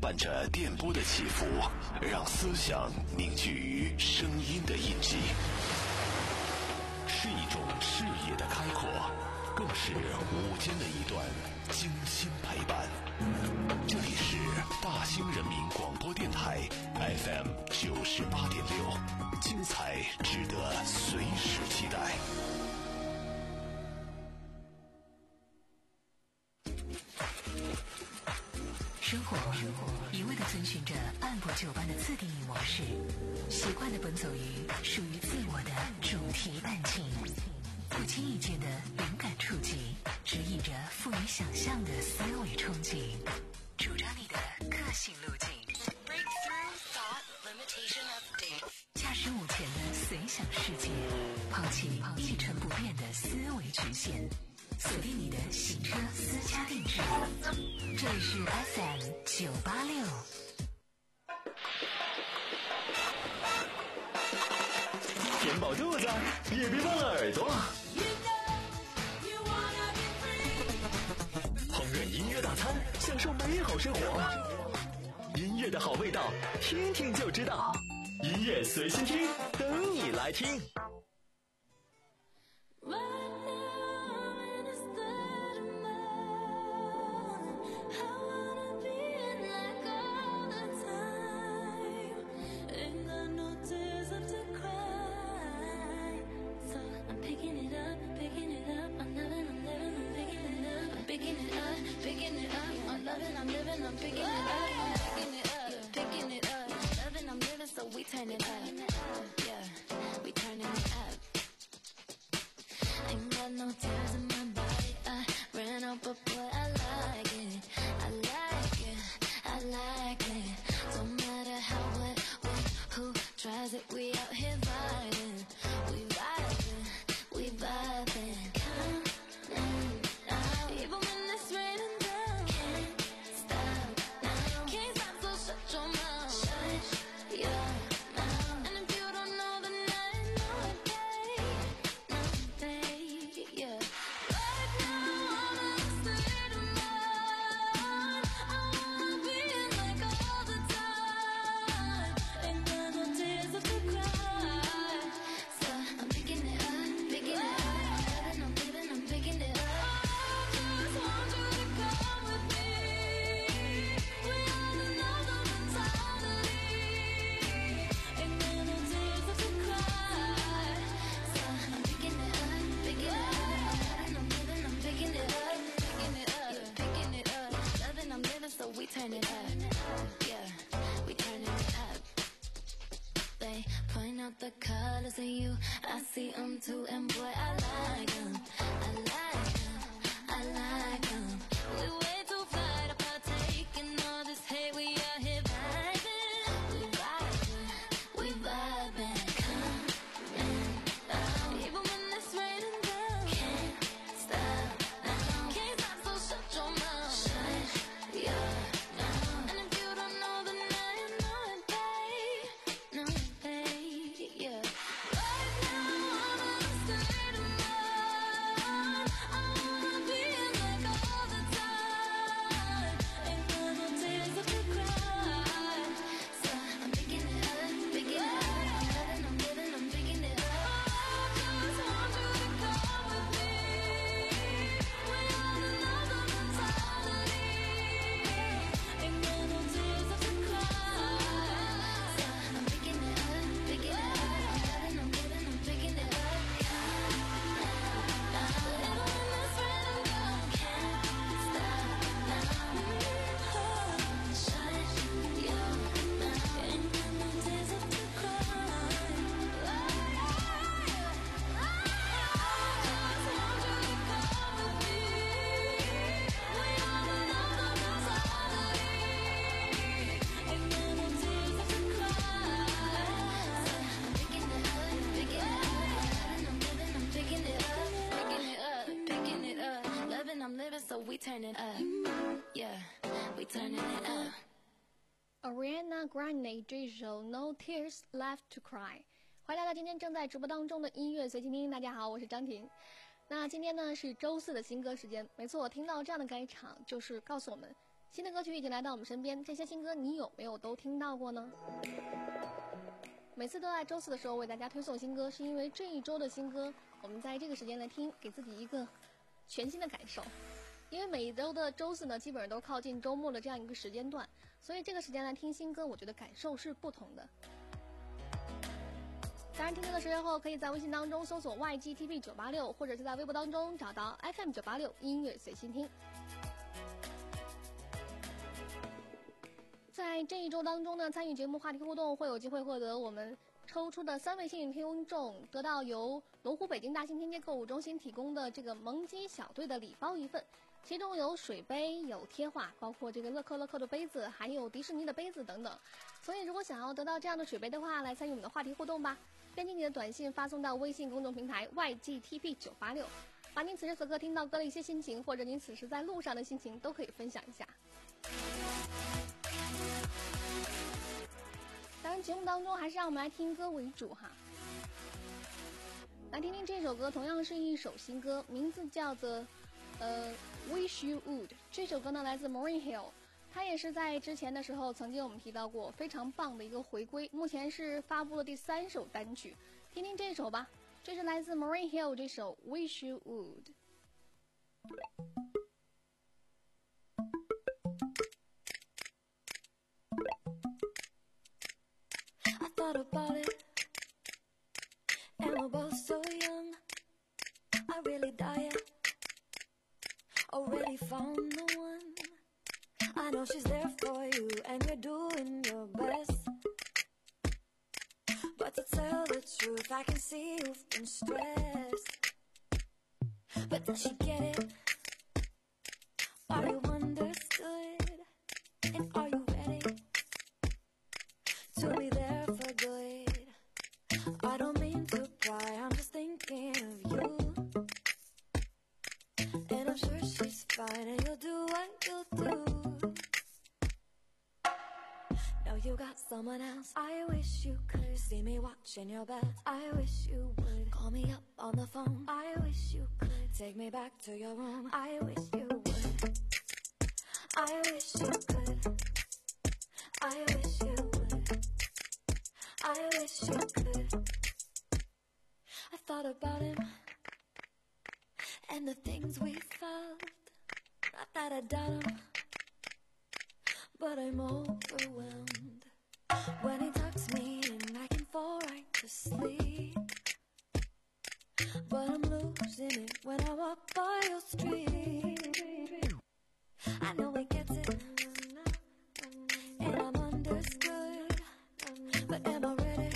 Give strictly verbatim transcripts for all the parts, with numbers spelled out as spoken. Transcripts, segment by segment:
伴着电波的起伏，让思想凝聚于声音的印记，是一种视野的开阔，更是午间的一段精心陪伴。这里是大兴人民广播电台 F M 九十八点六，精彩值得随时期待。 生活一味地遵循着按部就班的自定义模式，习惯地奔走于属于自我的主题伴境，不经意间的灵感触及，指引着富于想象的思维憧憬，主张你的个性路径。Breakthrough Thought Limitation Update， 驾驶午前的随想世界，抛弃一成不变的思维局限，锁定你的行车私家定制。这里是 F M 九八六。 填饱肚子，也别忘了耳朵。烹饪音乐大餐，享受美好生活。音乐的好味道，听听就知道。音乐随心听，等你来听。 So we turn it up, yeah, we turning it up. Ain't got no tears in my body, I ran out, but boy, I like it, I like it, I like it. Don't matter how, what, when, who tries it, we out here vibing, we vibing, we vibing. Coming out, even when it's raining down, can't stop now, can't stop, so shut your mouth, shut your mouth. So we turn it up, yeah, we turning it up. They point out the colors in you, I see them too, and boy, I like them, I like them, I like them. We way too fly to partake in all this hate, we out here vibing, we vibing, we vibing. Coming out, even when it's raining down, can't stop now, can't stop, so shut your mouth, shut your So we turn it up, yeah, we turning it up. Ariana Grande 这首 No Tears Left to Cry， 欢迎来到今天正在直播当中的音乐随机听。大家好，我是张婷。那今天呢是周四的新歌时间，没错，我听到这样的开场，就是告诉我们新的歌曲已经来到我们身边，这些新歌你有没有都听到过呢？每次都在周四的时候为大家推送新歌，是因为这一周的新歌我们在这个时间来听，给自己一个全新的感受。因为每一周的周四呢，基本上都靠近周末的这样一个时间段，所以这个时间来听新歌，我觉得感受是不同的。当然听歌的时候可以在微信当中搜索 Y G T V 九八六，或者是在微博当中找到 F M 九八六音乐随心听。在这一周当中呢，参与节目话题互动会有机会获得我们抽出的三位幸运听众，得到由龙湖北京大兴天街购物中心提供的这个萌鸡小队的礼包一份，其中有水杯、有贴画，包括这个乐扣乐扣的杯子，还有迪士尼的杯子等等。所以如果想要得到这样的水杯的话，来参与我们的话题互动吧。编辑你的短信发送到微信公众平台 Y G T P 九八六，把您此时此刻听到歌的一些心情，或者您此时在路上的心情都可以分享一下。当然节目当中还是让我们来听歌为主哈，来听听这首歌，同样是一首新歌，名字叫做呃 Wish You Would。 这首歌呢来自 Maureen Hill， 它也是在之前的时候曾经我们提到过，非常棒的一个回归，目前是发布了第三首单曲，听听这首吧，这是来自 Maureen Hill 这首 Wish You Would。 Thought about it, and we're both so young. I really died, already found the one. I know she's there for you, and you're doing your best. But to tell the truth, I can see you've been stressed. But does she get it? Are you understood? And are you ready to be there for good? I don't mean to pry, I'm just thinking of you. And I'm sure she's fine, and you'll do what you'll do. Now you got someone else. I wish you could see me watching your bed. I wish you would call me up on the phone. I wish you could take me back to your room. I wish you would. I wish you could. I wish you would. I wish you could. I thought about him and the things we felt. Not that I doubt him, but I'm overwhelmed. When he tucks me in, I can fall right to sleep. But I'm losing it when I walk by your street. I know he gets it, and I'm understood. But am I ready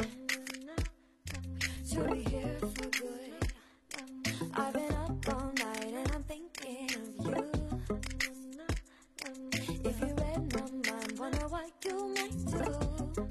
to be here for good? I've been up all night and I'm thinking of you. If you read my mind, wonder what you might do.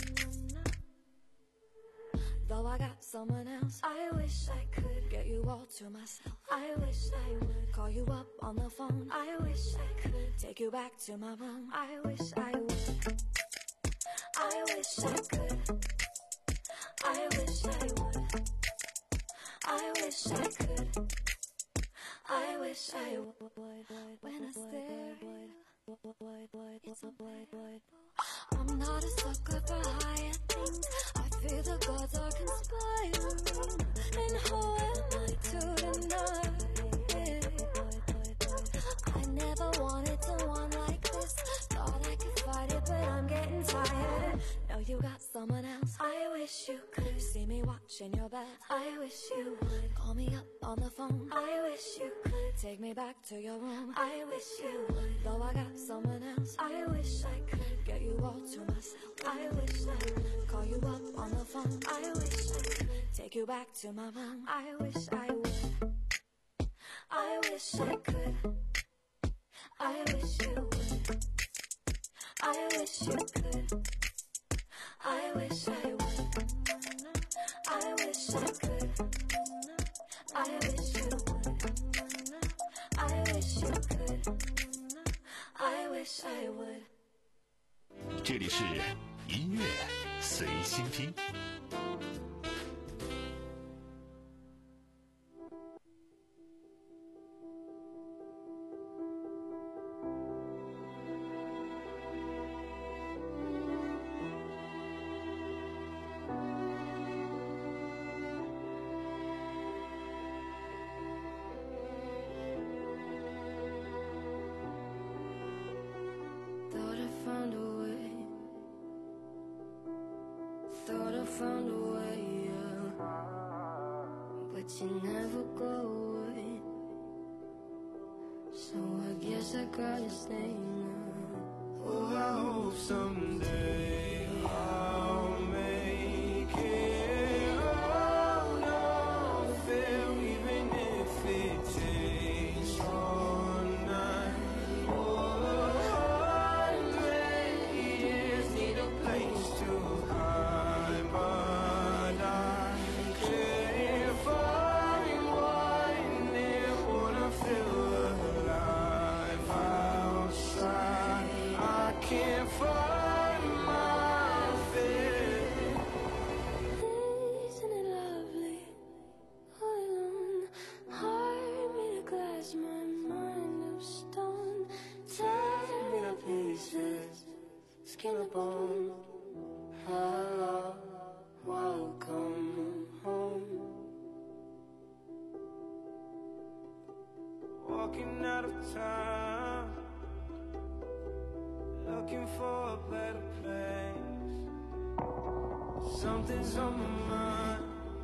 Though I got someone else, I wish I could get you all to myself. I wish I would call you up on the phone. I wish I could take you back to my room. I wish I would. I wish I could. I wish I would. I wish I could. I wish I would. When I stare at you, it's a would. I'm not a sucker for higher things. I feel the gods are conspiring. And how am I to deny it? I never wanted someone like this. Thought I could fight it, but I'm getting tired. Now you got someone else. I wish you could see me watching your bed. I wish you would call me up on the phone. I wish you could take me back to your room. I wish you would. Though I got someone else, I wish I could get you all to myself. I wish I could call you up on the phone. I wish I could take you back to my room. I wish I would. I wish I could. I wish you would. I wish you could. I wish I would. I wish I could. I wish you would. I wish you could. I wish I would. 这里是音乐随心听。 found a way, yeah. But you never go away. So I guess I gotta stay now. Oh, I hope someday I'll make it. Oh, no, fail, even if it takes all night. Oh, hundred years need a place to hide, but I can't find one that wanna feel alive outside. I can't find my fear. Isn't it lovely? All alone, heart made of glass, my mind of stone. Tear me to pieces, skin and bone. Hello, welcome home. Walking out of time, looking for a better place. Something's on my mind,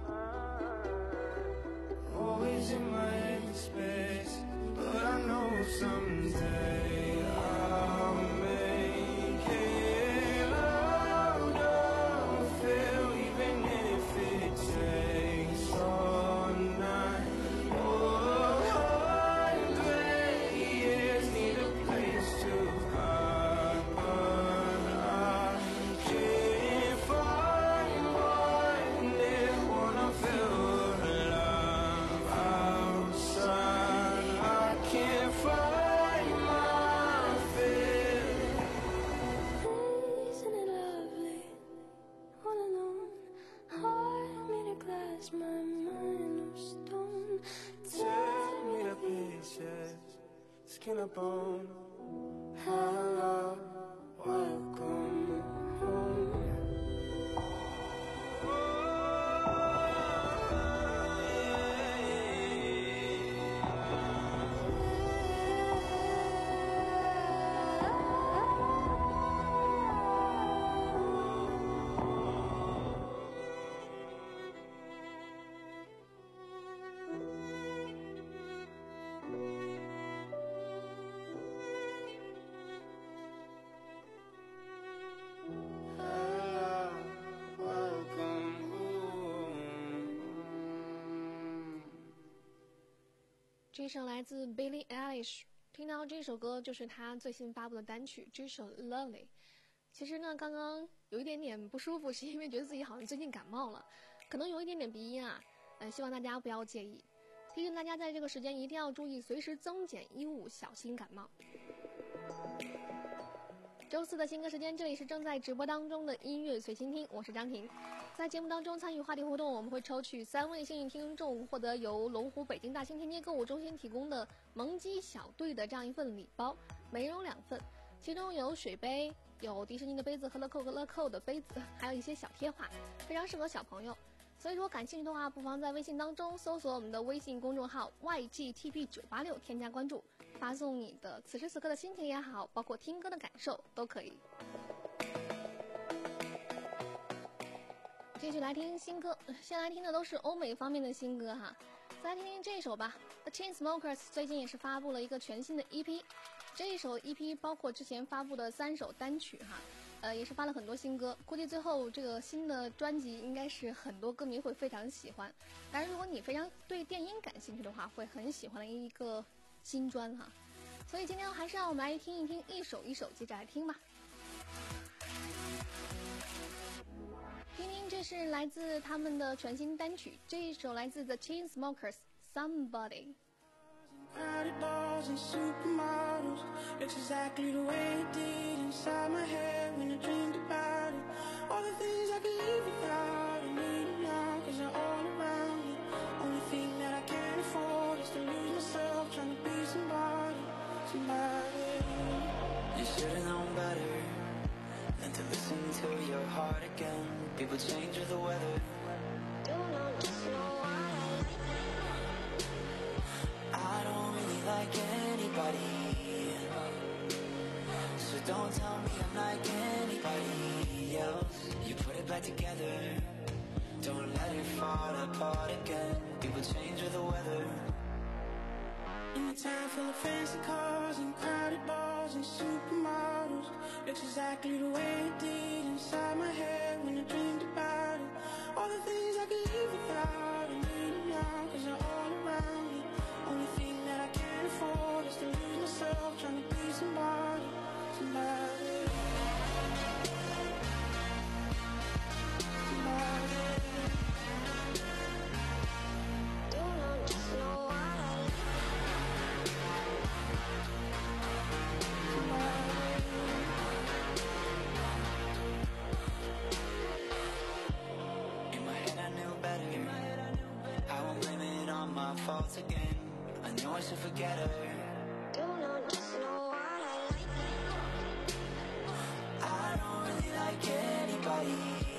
always in my head space. But I know someday I'll make it. Oh, don't feel, even if it takes all night. Oh, hundred years need a place to hide, but I can't find one that wanna feel alive outside. I can't find my fear. Isn't it lovely? All alone, heart made of glass, my mind of stone. Tear me to pieces, skin and bone. Hello, welcome home. Hello, welcome home. 这首来自 Billie Eilish， 听到这首歌就是她最新发布的单曲，这首 Lovely。其实呢，刚刚有一点点不舒服，是因为觉得自己好像最近感冒了，可能有一点点鼻音啊，呃，希望大家不要介意。提醒大家在这个时间一定要注意，随时增减衣物，小心感冒。周四的新歌时间，这里是正在直播当中的音乐随心听，我是张婷。在节目当中参与话题互动，我们会抽取三位幸运听众，获得由龙湖北京大兴天街购物中心提供的萌鸡小队的这样一份礼包，每人有两份，其中有水杯，有迪士尼的杯子和乐扣和乐扣的杯子，还有一些小贴画，非常适合小朋友。所以如果感兴趣的话，不妨在微信当中搜索我们的微信公众号 Y G T P 九八六， 添加关注，发送你的此时此刻的心情也好，包括听歌的感受都可以。继续来听新歌，先来听的都是欧美方面的新歌哈，再来听听这首吧。 The Chainsmokers 最近也是发布了一个全新的 E P， 这一首 E P 包括之前发布的三首单曲哈，呃，也是发了很多新歌，估计最后这个新的专辑应该是很多歌迷会非常喜欢。当然，如果你非常对电音感兴趣的话，会很喜欢的一个新专哈。所以今天还是让我们来听一听，一首一首接着来听吧。听听，这是来自他们的全新单曲，这一首来自 The Chainsmokers Somebody。 Crowded bars and supermodels, looks exactly the way it did inside my head when I dreamed about it. All the things I could live without, I need them now, cause they're all around me. Only thing that I can't afford is to lose myself, trying to be somebody, somebody. You should've known better than to listen to your heart again. People change with the weather. Don't know, just know why. I don't really like anybody, so don't tell me I'm like anybody else. You put it back together, Don't let it fall apart again. People change with the weather. In a town full of fancy cars and crowded bars and supermodels, looks exactly the way it did inside my head when I dreamed about it. All the things I could live without, I need them now, cause they're all around me. Only thing that I can't afford is to lose myself trying to be somebody, somebody, somebody. Don't know, just know what I like. In my head I knew better. I won't blame it on my faults again. I know I should forget her. Don't know, just know what I like. I don't really like anybody,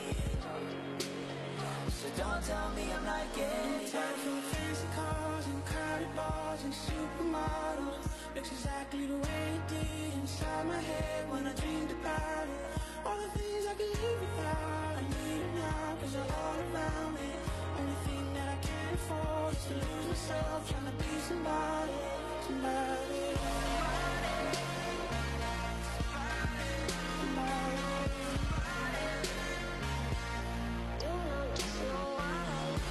so don't tell me I'm like Time for anybody. fancy cars and crowded bars and supermodels, looks exactly the way it did inside my head when I dreamed about it. All the things I could live without, I need them now, cause they're all around me. Only thing that I can't afford is to lose myself trying to be somebody, somebody, somebody, somebody. Don't know, just know what I like.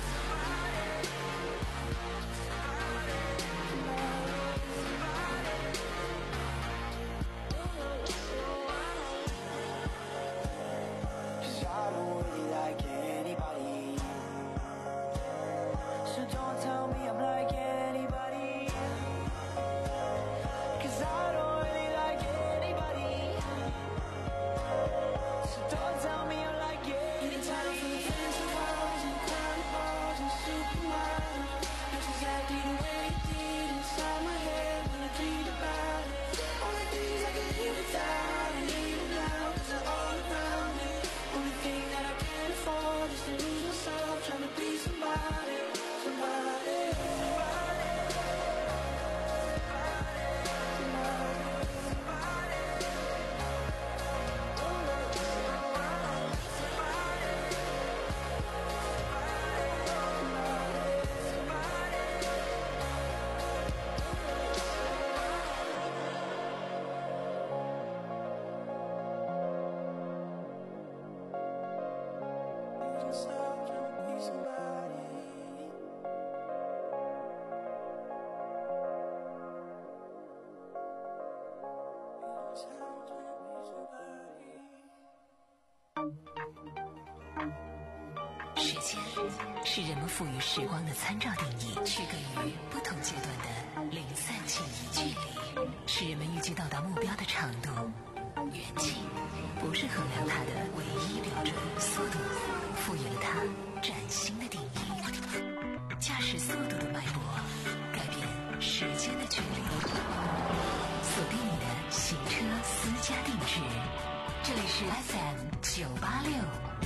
Don't know, just know what I like. Cause I don't really like anybody, so don't tell me I'm like anybody. Cause I don't really like anybody, so don't tell me I'm like Time for anybody. fancy cars and crowded bars and supermodels, that's exactly the way it did inside my head when I dreamed about it. All the things I could live without, I need them now, cause they're all around me. Only thing that I can't afford is to lose myself trying to be somebody, somebody, somebody, somebody. Don't know, just know what I like. Myself trying to be somebody. Myself trying to be somebody. 时间是人们赋予时光的参照定义，区隔于不同阶段的零散记忆。距离是人们预计到达目标的长度，远近不是衡量它的唯一标准。速度赋予了它崭新的定义。驾驶速度的脉搏，改变时间的距离。锁定你的行车私家定制，这里是 F M 九八六。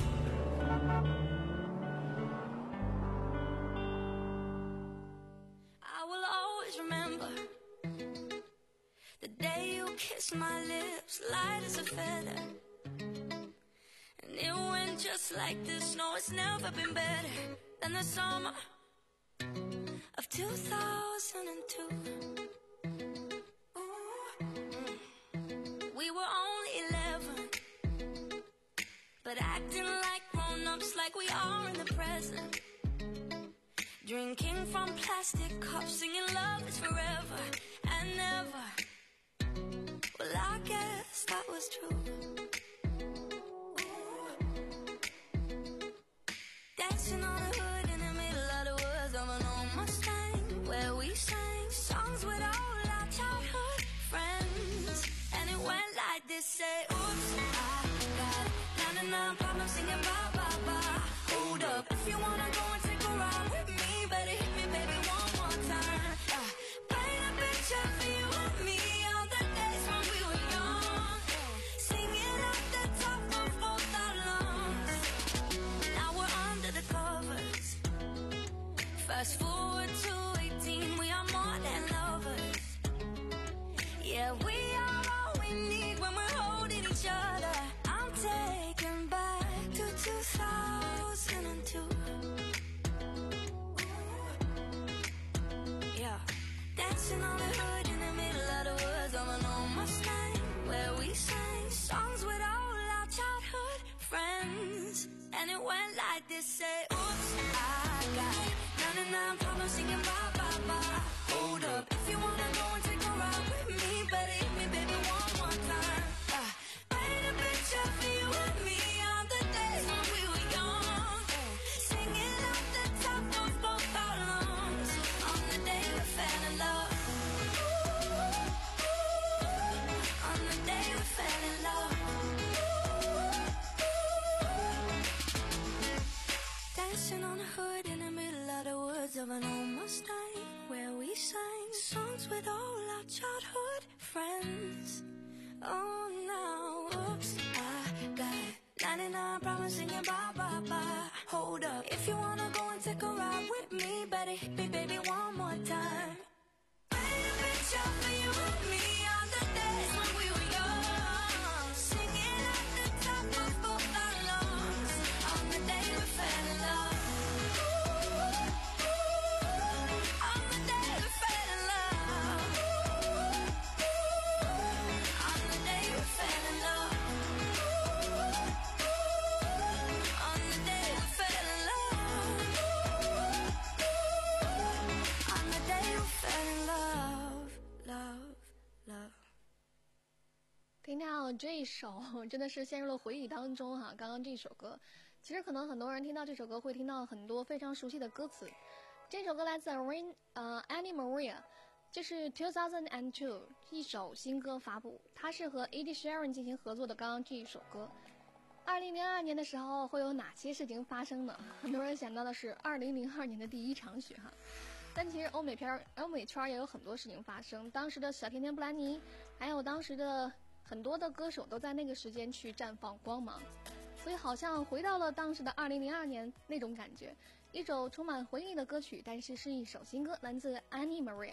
I will always remember the day you kissed my lips, light as a feather. And it went just like this. No, it's never been better than the summer of two thousand two. Ooh. We were only eleven, but acting like grown-ups, like we are in the present. Drinking from plastic cups, singing love is forever and never. Well, I guess that was true. Dancing on the hood in the middle of the woods of an old Mustang, where we sang songs with all our childhood friends. And it went like this, say, oops, I got ninety-nine problems singing bye, bye, bye. Hold up, if you wanna go and take a ride with me, better hit me, baby, one more time. Uh, paint a picture for you and me on the days when we were young, singing at the top of both our lungs. Now we're under the covers. Fast forward to eighteen, we are more than lovers. Yeah, we are all we need when we're holding each other. I'm taken back to two thousand two. Dancing on the hood in the middle of the woods of an old Mustang, where we sang songs with all our childhood friends. And it went like this, say, oops, I got ninety-nine problems singing bye, bye, bye. Hold up, if you wanna go and take a ride with me, better hit me, baby, one more time. uh, Paint a picture for you and me on the days when we were young, singing at the top of both our lungs on the day we fell in love. On the day we fell in love. Dancing on the hood in the middle of the woods of an old Mustang, where we sang songs with all our childhood friends. Oh, now, oops, I got ninety-nine problems singing bye, bye, bye. Hold up, if you wanna go and take a ride with me, better hit me, baby, one more time. Paint a picture for you and me on the days when we were young, singing at the top of both our lungs on the day we fell in love. On the day we fell in love. On the day we fell in love. On the day we fell in love. On the day we fell in love, love, love. 听到这一首真的是陷入了回忆当中哈、啊。刚刚这首歌，其实可能很多人听到这首歌会听到很多非常熟悉的歌词。这首歌来自 Rain 呃 Annie Maria， 这是二零零二一首新歌发布，它是和 Ed Sheeran 进行合作的。刚刚这一首歌，二零零二年的时候会有哪些事情发生呢？很多人想到的是二零零二年的第一场雪哈。但其实欧美片、欧美圈也有很多事情发生。当时的小甜甜布兰妮，还有当时的很多的歌手都在那个时间去绽放光芒，所以好像回到了当时的二零零二年那种感觉。一首充满回忆的歌曲，但是是一首新歌，来自 Annie Maria。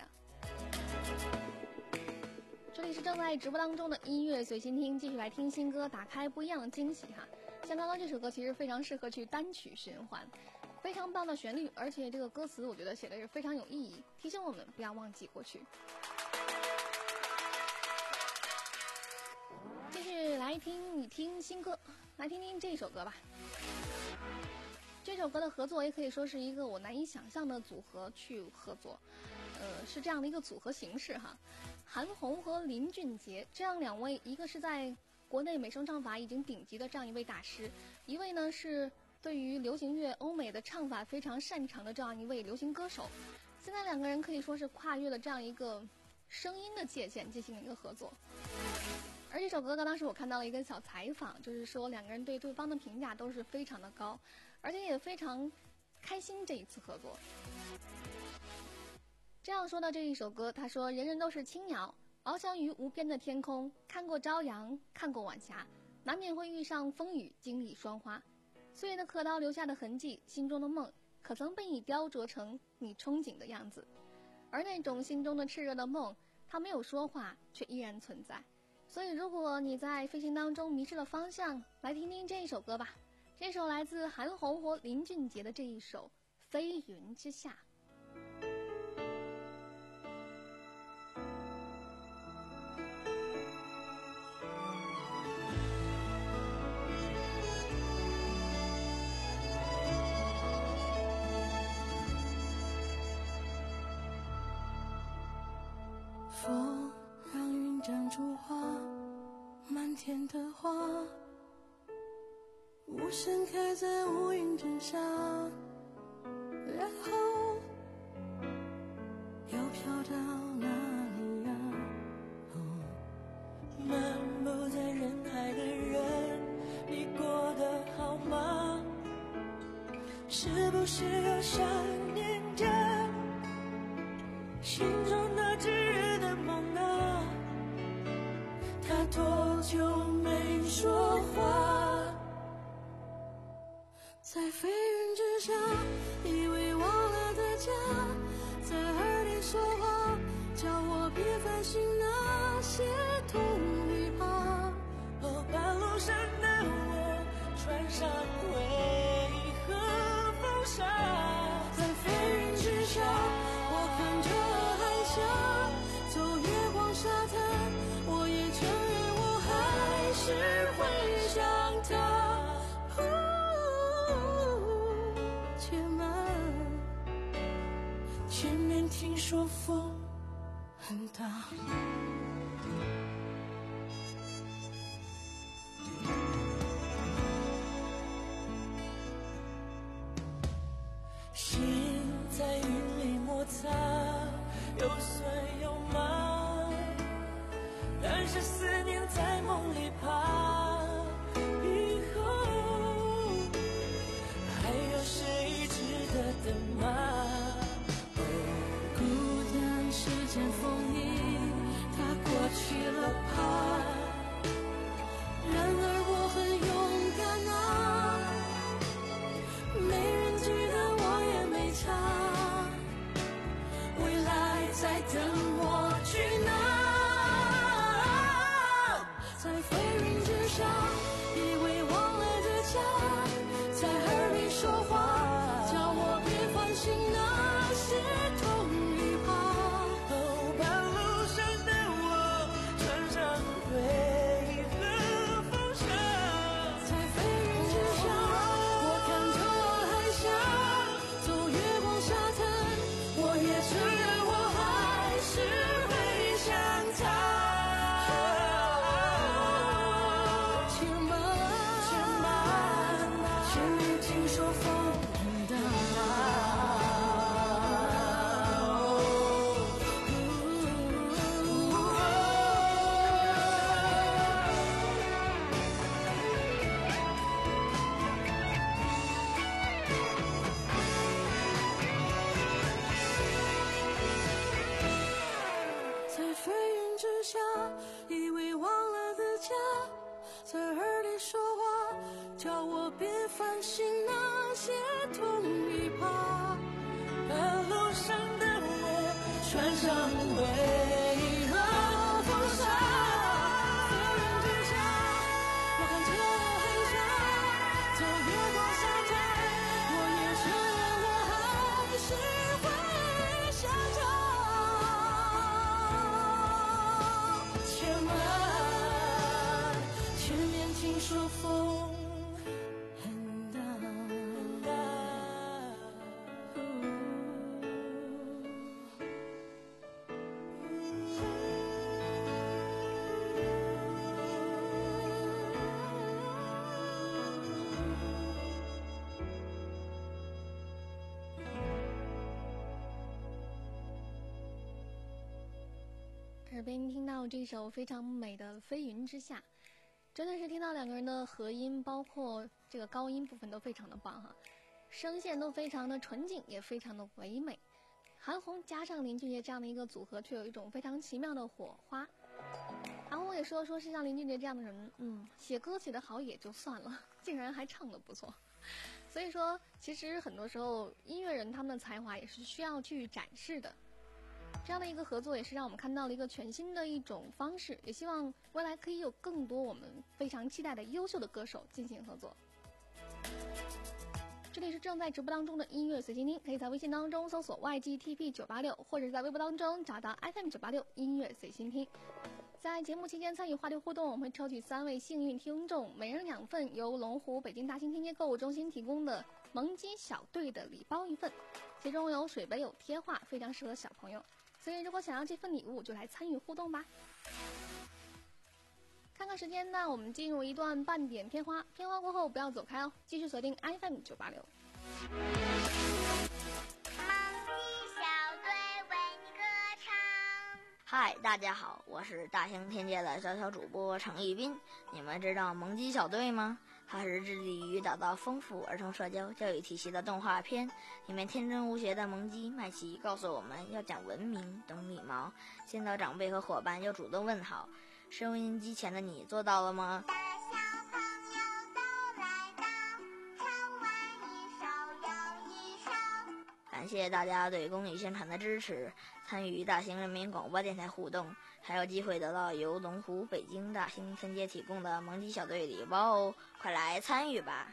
这里是正在直播当中的音乐随心听，继续来听新歌，打开不一样的惊喜哈。像刚刚这首歌其实非常适合去单曲循环，非常棒的旋律，而且这个歌词我觉得写的是非常有意义，提醒我们不要忘记过去。继续来听一听新歌，来听听这首歌吧。这首歌的合作也可以说是一个我难以想象的组合去合作，呃，是这样的一个组合形式哈。韩红和林俊杰这样两位，一个是在国内美声唱法已经顶级的这样一位大师，一位呢是对于流行乐欧美的唱法非常擅长的这样一位流行歌手。现在两个人可以说是跨越了这样一个声音的界限进行了一个合作。而这首歌当时我看到了一个小采访，就是说两个人对对方的评价都是非常的高，而且也非常开心这一次合作。这样说到这一首歌，他说人人都是青鸟，翱翔于无边的天空，看过朝阳，看过晚霞，难免会遇上风雨，经历霜花。岁月的刻刀留下的痕迹，心中的梦可曾被你雕琢成你憧憬的样子。而那种心中的炽热的梦，它没有说话，却依然存在。所以如果你在飞行当中迷失了方向，来听听这一首歌吧。这首来自韩红和林俊杰的这一首《飞云之下》。 风让云长出花，满天的花无声开在乌云之下，然后又飘到哪里呀、哦、漫步在人海的人，你过得好吗？是不是又想念着心中那炙热的梦啊？他多久没说话？在飞云之下，以为忘了的家，在耳边说话，叫我别烦心那些痛与怕。哦，半路上的我穿上为何风沙？在飞云之下，我看着海峡， 说风很大。心在云里摩擦，有酸有麻，但是思念在梦里爬。以后还有谁值得等吗？孤单是件风衣，它过去了怕。然而我很勇敢啊，没人记得我也没差，未来在等我去拿。在飞云之上，以为忘了的家，在耳边说话，叫我别放心那些痛与怕。哦，半路上的我穿上回忆和风沙，在飞云之上，我看透了海峡，走月光沙滩，我也承认我还是会想他。且慢，且慢，前面听说风很大。在飞云之下，以为忘了的家，在耳里说话，叫我别烦心那些痛与怕。半路上的我穿上回忆和风沙，飞云之下，我看透了海峡，走月光沙滩，我也承认我还是会想他。且慢，前面听说风很大。 耳边听到这首非常美的《飞云之下》，真的是听到两个人的和音，包括这个高音部分都非常的棒哈，声线都非常的纯净，也非常的唯美。韩红加上林俊杰这样的一个组合，却有一种非常奇妙的火花。韩红也说，说是像林俊杰这样的人，嗯，写歌写得好也就算了，竟然还唱得不错。所以说，其实很多时候音乐人他们的才华也是需要去展示的。这样的一个合作也是让我们看到了一个全新的一种方式，也希望未来可以有更多我们非常期待的优秀的歌手进行合作。这里是正在直播当中的音乐随心听，可以在微信当中搜索 Y G T P 九八六， 或者是在微博当中找到 F M 九八六音乐随心听。在节目期间参与话题互动，我们会抽取三位幸运听众，每人两份由龙湖北京大兴天街购物中心提供的萌鸡小队的礼包一份，其中有水杯有贴画，非常适合小朋友。所以如果想要这份礼物，就来参与互动吧。看看时间呢，我们进入一段半点片花，片花过后不要走开哦，继续锁定 F M 九八六。 嗨，大家好，我是大兴天界的小小主播程一斌。你们知道萌鸡小队吗？它是致力于打造丰富儿童社交教育体系的动画片，里面天真无邪的萌鸡麦琪告诉我们要讲文明、懂礼貌，见到长辈和伙伴要主动问好。收音机前的你做到了吗？感谢大家对公益宣传的支持，参与大兴人民广播电台互动，还有机会得到由龙湖北京大兴天街提供的萌鸡小队礼包哦！快来参与吧！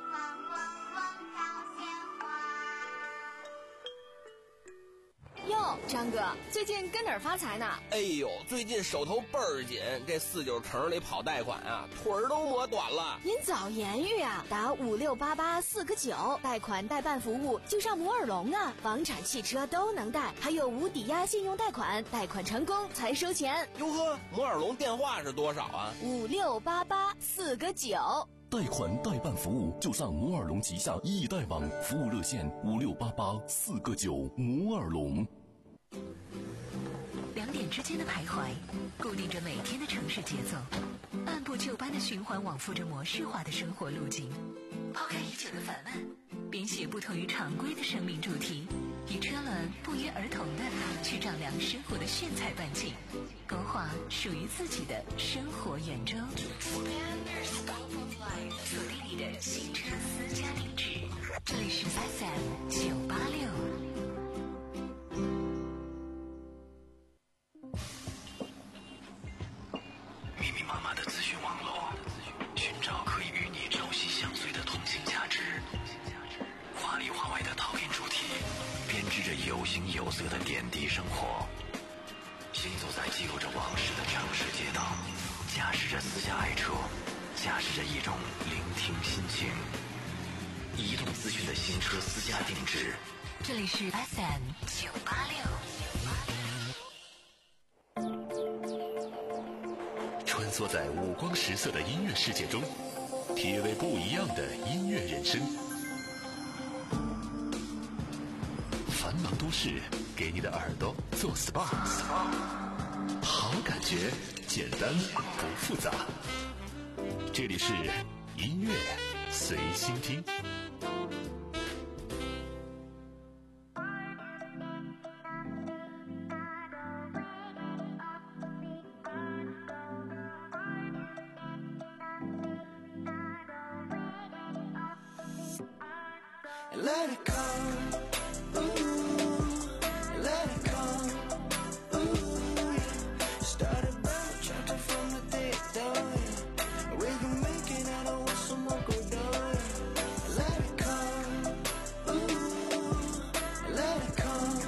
哟， 哟，张哥，最近跟哪儿发财呢？ 哎呦，最近手头倍儿紧，这四九城里跑贷款啊，腿儿都磨短了。 您早言语啊，打五六八八四个九，贷款代办服务就上摩尔龙啊，房产、汽车都能贷，还有无抵押信用贷款，贷款成功才收钱。 哟呵，摩尔龙电话是多少啊？ 五六八八四个九。 贷款代办服务就上摩尔龙旗下易贷网，服务热线五六八八四个九。摩尔龙。 两点之间的徘徊，固定着每天的城市节奏，按部就班的循环往复着模式化的生活路径。抛开已久的烦闷，编写不同于常规的生命主题，与车轮不约而同的去丈量生活的炫彩半径，勾画属于自己的生活圆周。锁定你的新车私家定制，这里是 F M 九八六。 密密麻麻的资讯网络，寻找可以与你朝夕相随的同性价值。华里华外的讨厌主题，编织着有形有色的点滴生活。行走在记录着往事的城市街道，驾驶着私家爱车，驾驶着一种聆听心情。移动资讯的新车私家定制， 这里是 F M 九八六。 穿梭在五光十色的音乐世界中，体味不一样的音乐人生。繁忙都市给你的耳朵做 S P A， 好感觉，简单不复杂。这里是音乐随心听。 Let it come, ooh, let it come, ooh, start a bad chapter from the day down. We can make it out of what someone go down. Let it come, ooh, let it come,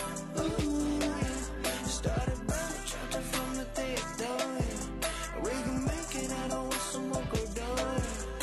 ooh, start a bad chapter from the day down. We can make it out of what someone go down.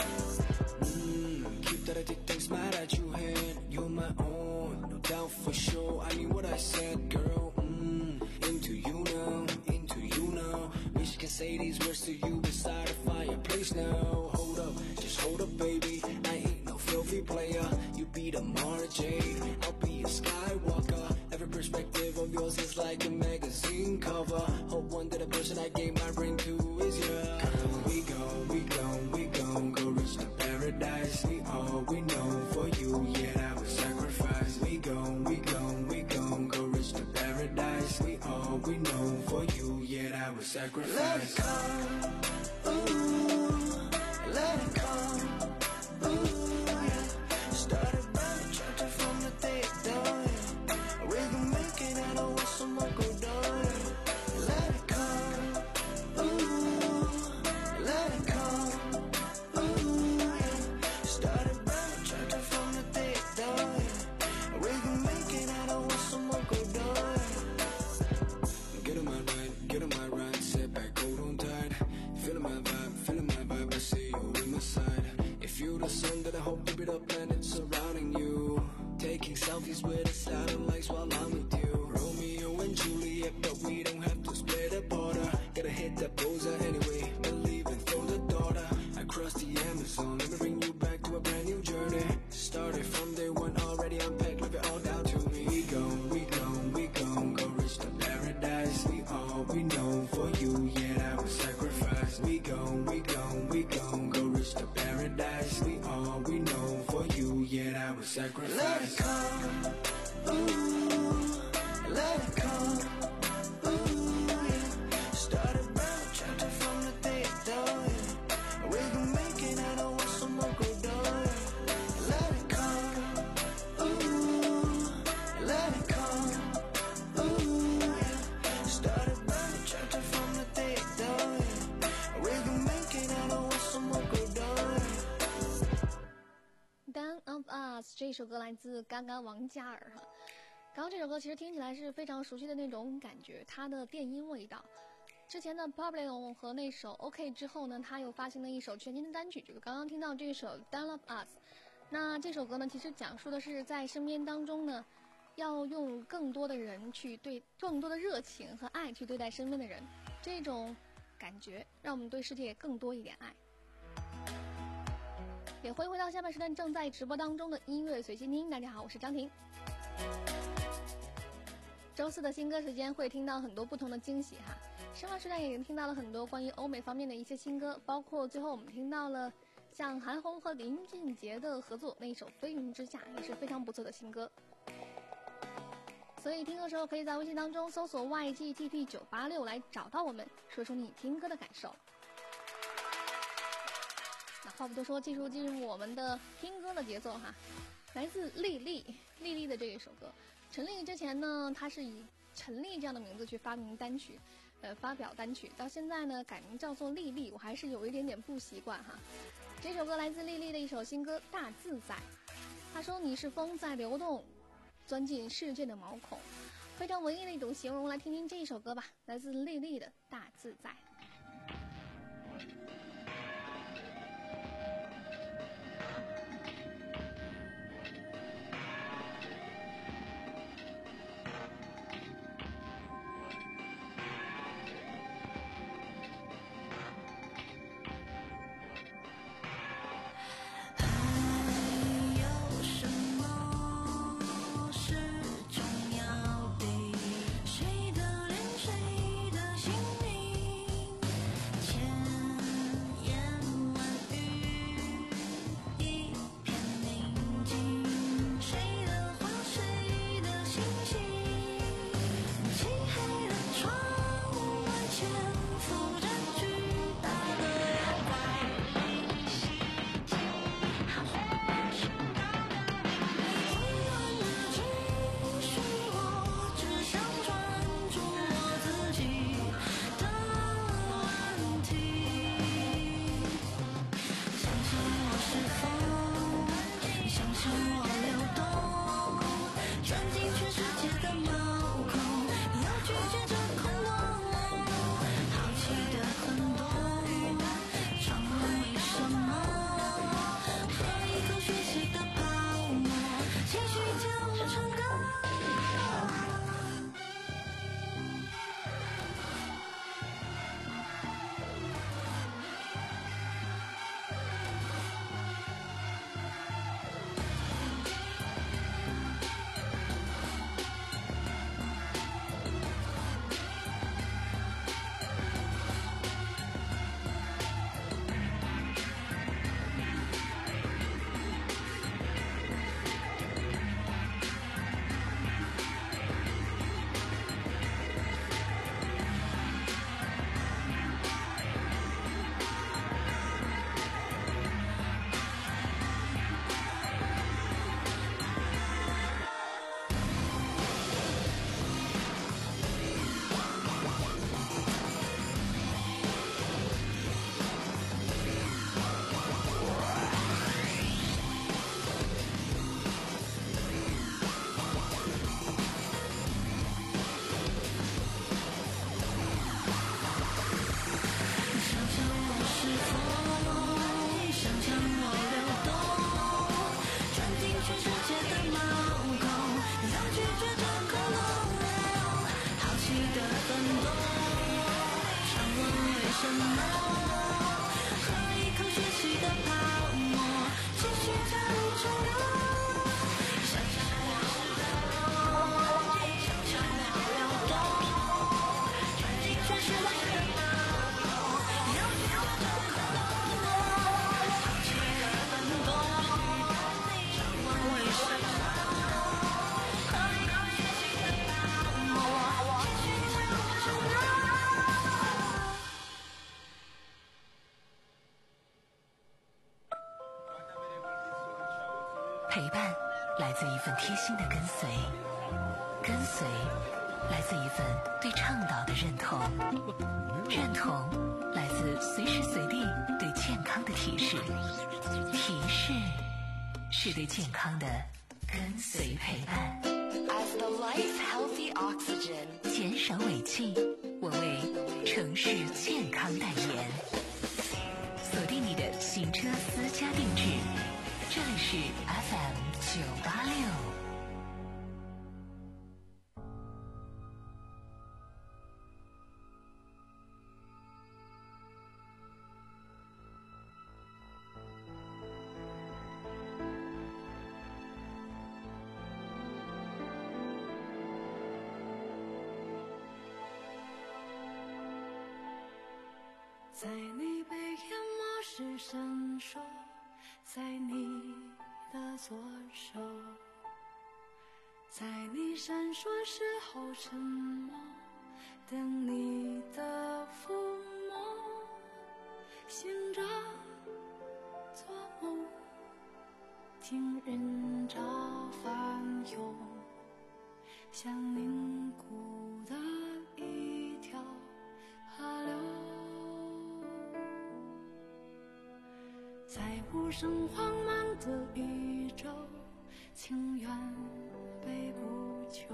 Mm, keep that I did things mad at you. You're my own, no doubt for sure. I mean what I said, girl. Mm, into you now, into you now. Wish I could say these words to you beside the fireplace now. Hold up, just hold up, baby. I ain't no filthy player. You be the Mara Jade, I'll be a Skywalker. Every perspective of yours is like a magazine cover. Hope one day the person I gave my ring to is you. Girl, we go, we go, we go, go reach the paradise. We all we know for you, yeah, that was sacrifice. We go, we go, we go, go reach the paradise. We all we know for you, yeah, that was sacrifice. Let it come, ooh, let it come, ooh, yeah. Start a bad chapter from the day down. We can make it out of what someone go down. Let it come, ooh, let it come, ooh, yeah. Start a bad chapter from the day down. We can make it out of what someone go down. Get on my right, get on my right, sit back, hold on tight. Feeling my vibe, feeling my vibe, I see you in my side. If you're the sun that I hope to be the planet surrounding you. Taking selfies with the satellites while I'm with you. Romeo and Juliet, but we don't have to split a border. Gotta hit that bullseye anyway, believe and throw the daughter. I crossed the Amazon, let me bring you back to a brand new journey. Started from day one, already unpacked, leave it all down to me. We go, we go, we go, go reach the paradise. We all we know for you, yeah, that was sacrifice. We go, we go, we go, go reach the paradise. We all we know for you, yeah, that was sacrifice. Let it come, ooh, let it come, ooh, yeah. Start a bad chapter from the day down. We can make it out of what someone go down. Let it come, ooh, let it come, ooh, yeah. Start a bad chapter from the day down. We can make it out of what someone go down. Down of Us 这首歌来自刚刚王嘉尔哈。 刚刚这首歌其实听起来是非常熟悉的那种感觉，它的电音味道。之前的 Pablo 和那首 OK 之后呢，他又发行了一首全新的单曲，就是刚刚听到这首 Down Love Us。那这首歌呢，其实讲述的是在身边当中呢，要用更多的人去对更多的热情和爱去对待身边的人，这种感觉让我们对世界更多一点爱。也欢迎回到下半时段正在直播当中的音乐随心听。大家好，我是张婷。周四的新歌时间会听到很多不同的惊喜哈。上半时段也听到了很多关于欧美方面的一些新歌，包括最后我们听到了像韩红和林俊杰的合作那一首《飞云之下》，也是非常不错的新歌。所以听歌时候可以在微信当中搜索 Y G T P 九八六 来找到我们，说出你听歌的感受。那话不多说，进入进入我们的听歌的节奏哈。来自丽丽丽丽的这一首歌，陈粒之前呢，她是以陈粒这样的名字去发明单曲，呃，发表单曲，到现在呢改名叫做丽丽，我还是有一点点不习惯哈。这首歌来自丽丽的一首新歌《大自在》，她说你是风在流动，钻进世界的毛孔，非常文艺的一种形容。来听听这一首歌吧，来自丽丽的《大自在》。 陪伴来自一份贴心的跟随，跟随来自一份对倡导的认同，认同来自随时随地对健康的提示，提示是对健康的跟随陪伴。 as the life's healthy oxygen. 减少尾气，我为城市健康代言。锁定你的行车私家定制，这里是 F M 九八六。 在你背眼末时闪烁，在你的左手，在你闪烁时候沉默，等你的抚摸，醒着做梦，听人潮翻涌，像凝固的一条河流，在无声慌忙的宇宙，情愿被不求，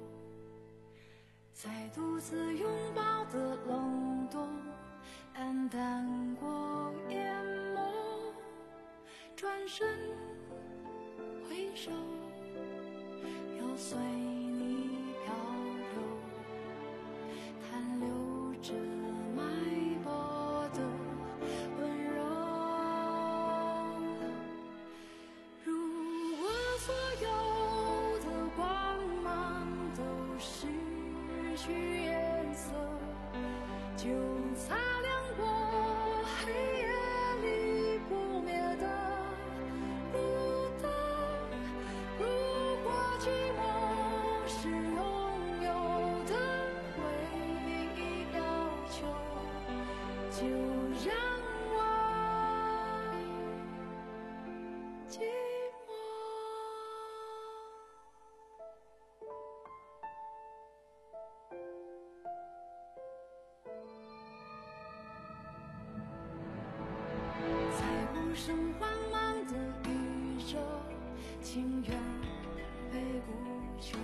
在独自拥抱的冷冻，黯淡过淹没，转身回首，又随你漂流，残留着脉搏的温柔。如果所有的光芒都失去颜色，就擦亮过黑夜里不灭的路灯。如果寂寞是拥有的唯一要求，就让我寂寞。在无声慌忙的宇宙，情愿被不求，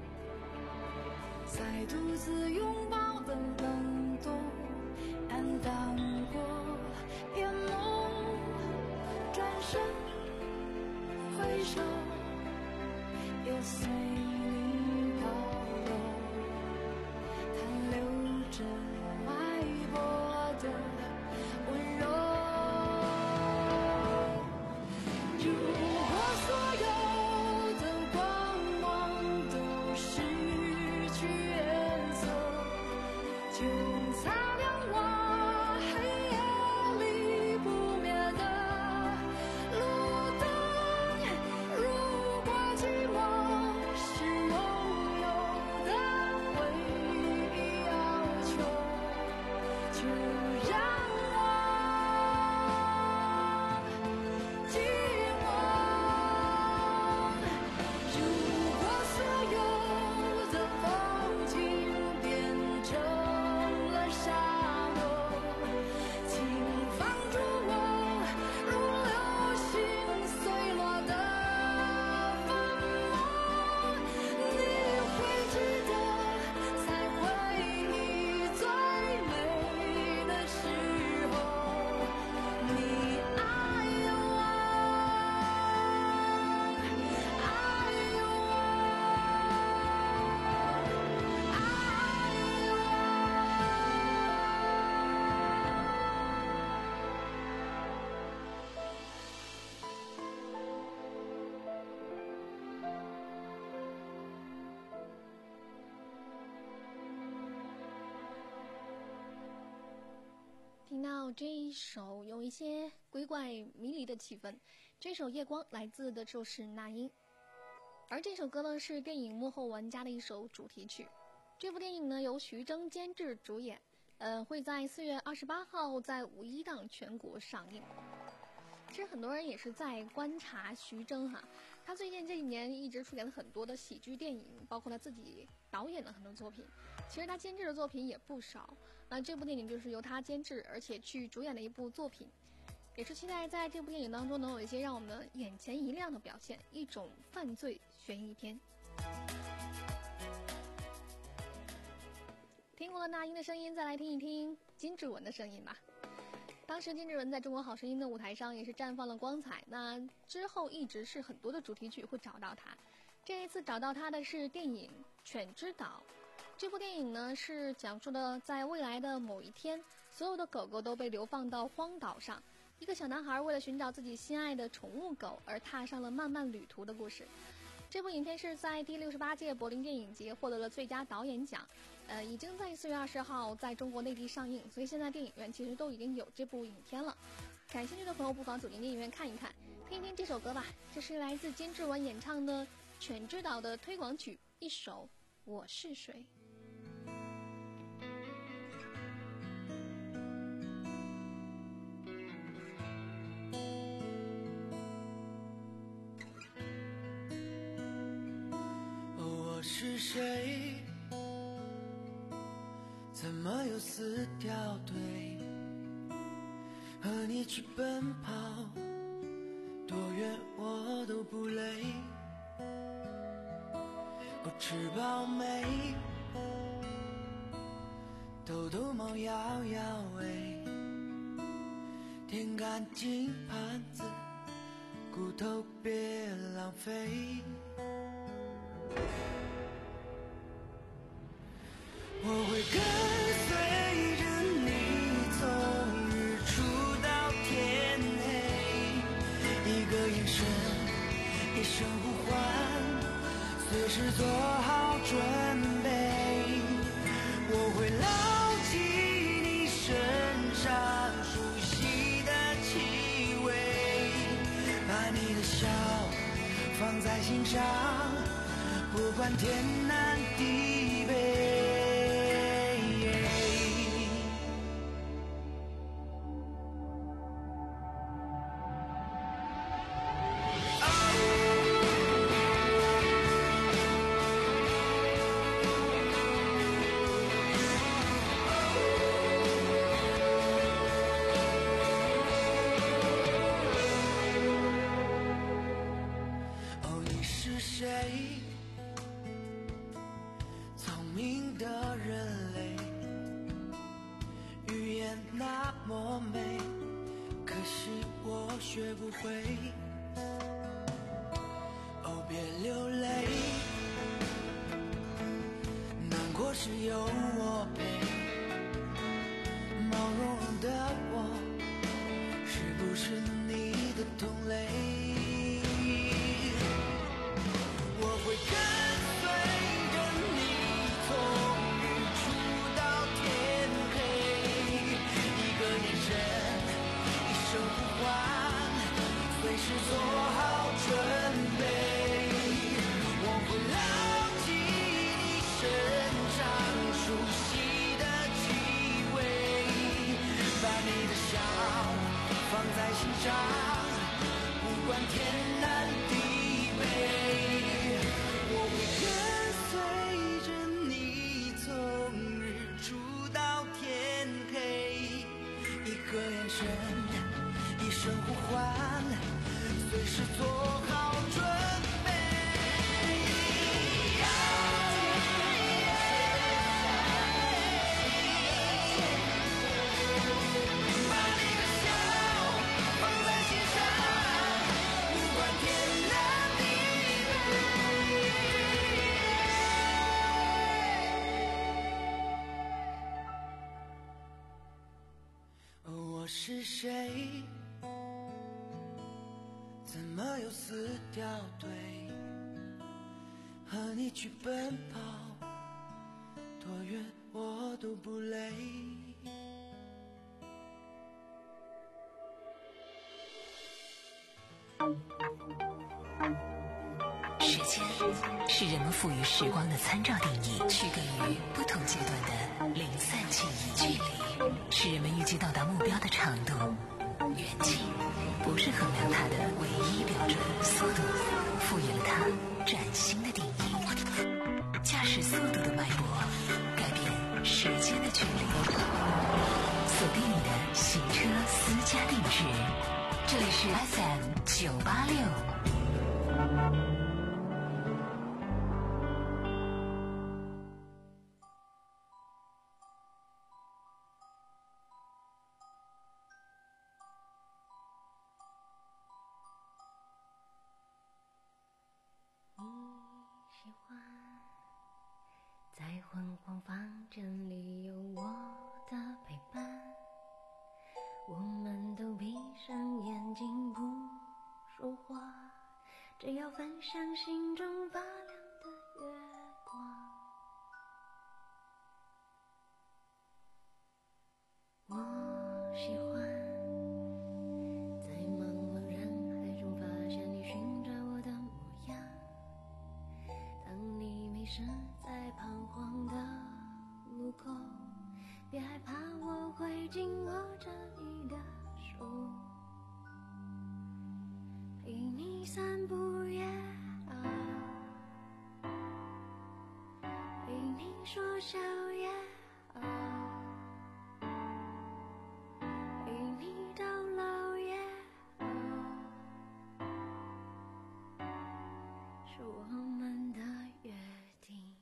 在独自拥抱的冷冻，黯淡过淹没，转身回首，又随你漂流，残留着脉搏的温柔。如果所有的光芒都失去颜色，就擦亮我黑夜里不灭的路灯。如果寂寞是拥有的唯一要求，就让我寂寞。如果所有的风景变成了沙漠，请放逐我，如流星碎落的粉末。你会记得，在回忆最美的时候，你爱我，爱我，爱我。 听到这一首有一些鬼怪迷离的气氛，这首《夜光》来自的就是那英，而这首歌呢是电影《幕后玩家》的一首主题曲。这部电影呢由徐峥监制主演，呃，会在四月二十八号在五一档全国上映。其实很多人也是在观察徐峥哈，他最近这几年一直出演了很多的喜剧电影，包括他自己导演的很多作品，其实他监制的作品也不少。那这部电影就是由他监制而且去主演的一部作品，也是期待在这部电影当中能有一些让我们眼前一亮的表现，一种犯罪悬疑片。 了那英的声音，再来听一听金志文的声音吧。当时金志文在中国好声音的舞台上也是绽放了光彩，那之后一直是很多的主题曲会找到他。这一次找到他的是电影《犬之岛》。这部电影呢是讲述的在未来的某一天，所有的狗狗都被流放到荒岛上，一个小男孩为了寻找自己心爱的宠物狗而踏上了漫漫旅途的故事。这部影片是在第六十八届柏林电影节获得了最佳导演奖，呃，已经在四月二十号在中国内地上映，所以现在电影院其实都已经有这部影片了。感兴趣的朋友不妨走进电影院看一看，听一听这首歌吧。这是来自金志文演唱的《犬之岛》的推广曲，一首《我是谁》。 我是谁？怎么又撕掉腿？和你去奔跑，多远我都不累。我吃饱没？偷偷猫摇摇尾，舔干净盘子，骨头别浪费。我会跟随着你从日出到天黑，一个眼神，一声呼唤，随时做好准备。我会牢记你身上熟悉的气味，把你的笑放在心上，不管天南地北。学不会，哦，别流泪，难过时有我陪，毛茸茸的我，是不是你的同类？我会跟随着你从日出到天黑，一个眼神，一声呼唤，随时做好准备。我会牢记你身上熟悉的气味，把你的笑放在心上，不管天南地北。我会跟随着你从日出到天黑，一个眼神，一声呼唤，随时做好准备。把你的笑放在心上，不管天南地北。我是谁？怎么又撕掉腿？和你去奔跑，多远我都不累。 时间是人们赋予时光的参照定义，区隔于不同阶段的零散记忆。距离是人们预计到达目标的长度，远近不是衡量它的唯一标准，速度赋予了它崭新的定义。驾驶速度的脉搏，改变时间的距离。锁定你的行车私家定制，这里是 F M 九八六。 昏黄房间里有我的陪伴，我们都闭上眼睛不说话，只要分享心中发亮的月光。我喜欢在茫茫人海中发现你寻找我的模样，当你迷失在彷徨的路口，别害怕，我会紧握着你的手，陪你散步也好，陪你说笑也好，陪你到老也好，是我们的约定。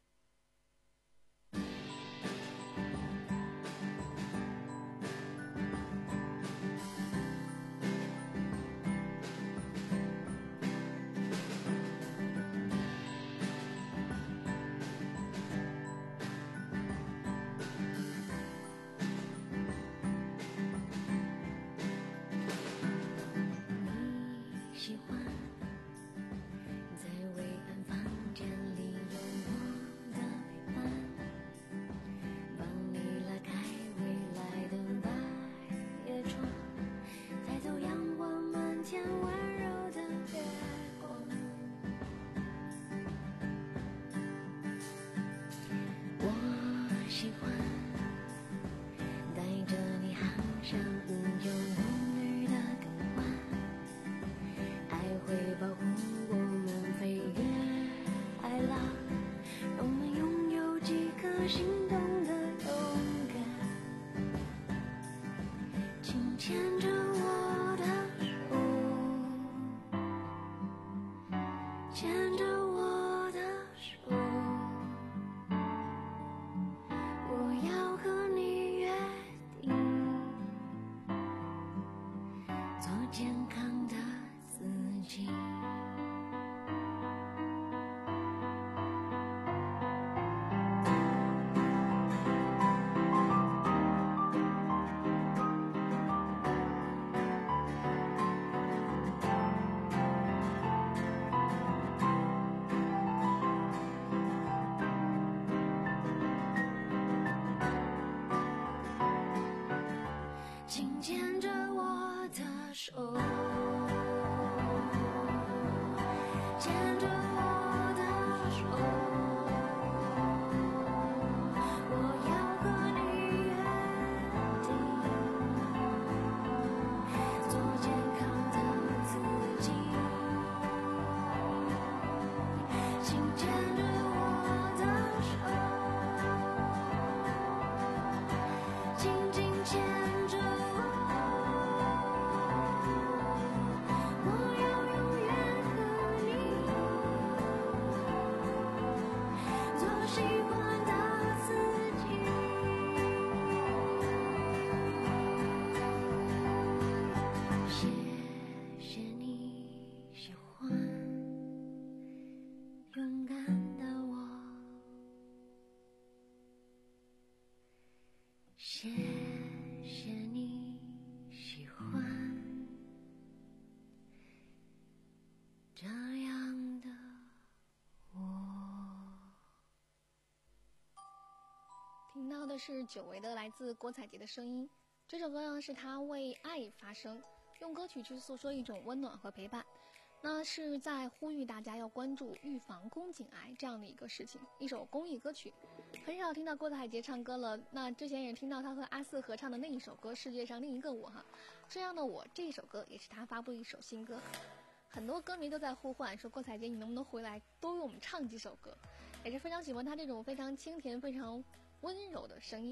你喜欢在微暗房间里有我的陪伴，帮你拉开未来的百叶窗，抬头仰望满天温柔的月光。我喜欢带着你航向无忧无虑的更换，爱会保护我们飞越海浪，让我们拥有几颗心动的勇敢，请牵着我的手，牵着我的手，我要和你约定，做健康的自己。请牵着我的手，牵着我的手，我要和你约定，做健康的自己。请牵着我的手，紧紧牵着我，我要永远和你做喜欢的自己。谢谢你喜欢勇敢的我，谢谢你喜欢这样的我。 听到的是久违的来自郭采洁的声音，这首歌呢是她为爱发声，用歌曲去诉说一种温暖和陪伴，那是在呼吁大家要关注预防宫颈癌这样的一个事情，一首公益歌曲。很少听到郭采洁唱歌了，那之前也听到她和阿四合唱的那一首歌《世界上另一个我》哈，这样的我这一首歌也是她发布的一首新歌，很多歌迷都在呼唤说郭采洁你能不能回来多为我们唱几首歌，也是非常喜欢她这种非常清甜非常温柔的声音。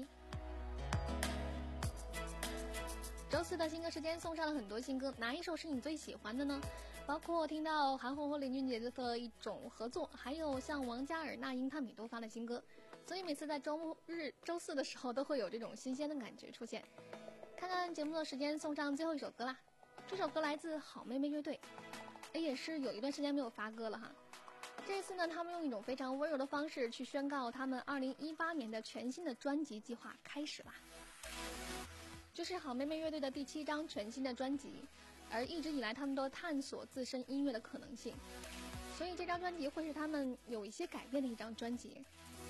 周四的新歌时间送上了很多新歌，哪一首是你最喜欢的呢？包括听到韩红和林俊杰的一种合作，还有像王嘉尔、那英他们都发的新歌，所以每次在周日、周四的时候都会有这种新鲜的感觉出现。看看节目的时间，送上最后一首歌啦。这首歌来自好妹妹乐队，也是有一段时间没有发歌了哈。 这次呢，他们用一种非常温柔的方式去宣告他们二零一八年的全新的专辑计划开始啦，就是好妹妹乐队的第七张全新的专辑。而一直以来他们都探索自身音乐的可能性，所以这张专辑会是他们有一些改变的一张专辑。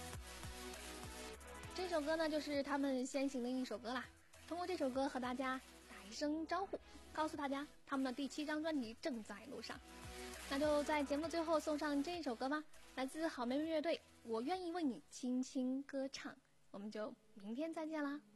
这首歌呢就是他们先行的一首歌啦，通过这首歌和大家打一声招呼，告诉大家他们的第七张专辑正在路上。那就在节目最后送上这一首歌吧，来自好妹妹乐队，我愿意为你轻轻歌唱。我们就明天再见啦。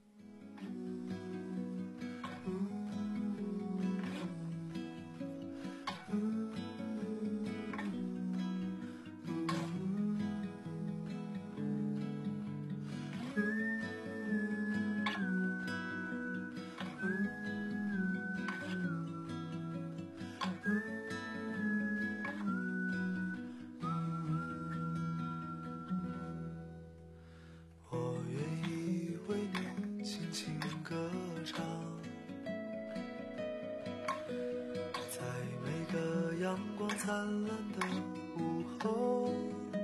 阳光灿烂的午后，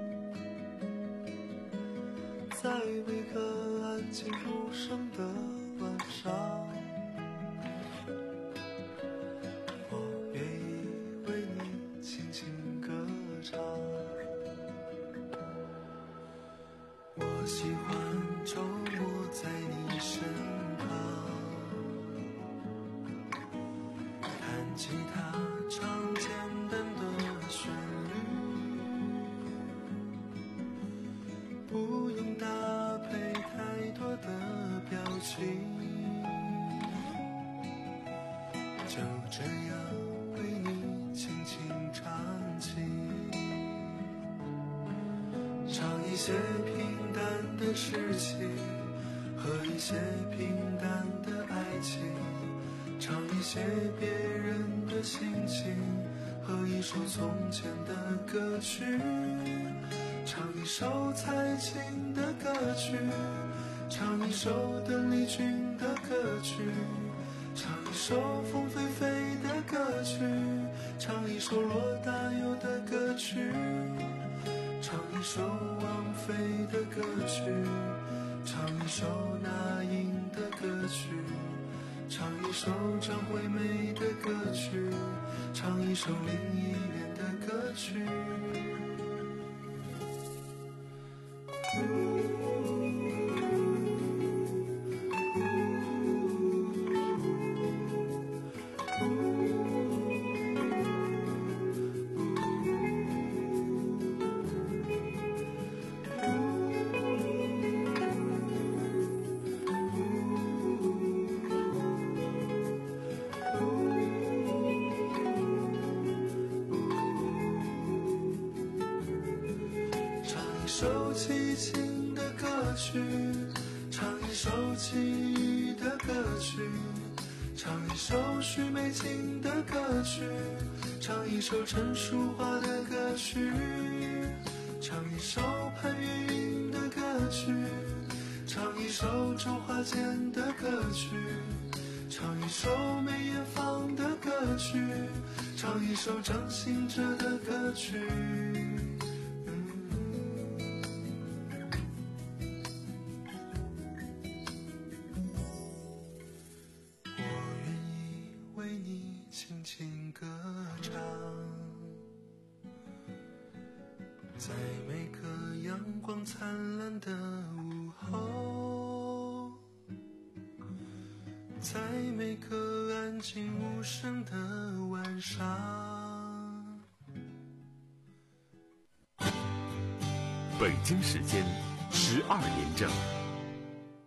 在每个安静无声的晚上，我愿意为你轻轻歌唱。我喜欢周末在你身旁，弹吉他唱简单的旋律，不用搭配太多的表情，就这样为你轻轻唱起，唱一些平淡的事情和一些平淡的爱情，唱一些别人的心情和一首从前的歌曲，唱一首蔡琴的歌曲，唱一首邓丽君的歌曲，唱一首凤飞飞的歌曲，唱一首罗大佑的歌曲，唱一首王菲的歌曲，唱一首那英的歌曲，唱一首张惠妹的歌曲，唱一首林忆莲的歌曲。首齐秦的歌曲，唱一首齐豫的歌曲，唱一首许美静的歌曲，唱一首陈淑桦的歌曲，唱一首潘越云的歌曲，唱一首周华健的歌曲，唱一首梅艳芳的歌曲，唱一首张信哲的歌曲。轻轻歌唱，在每个阳光灿烂的午后，在每个安静无声的晚上。 北京时间十二点整。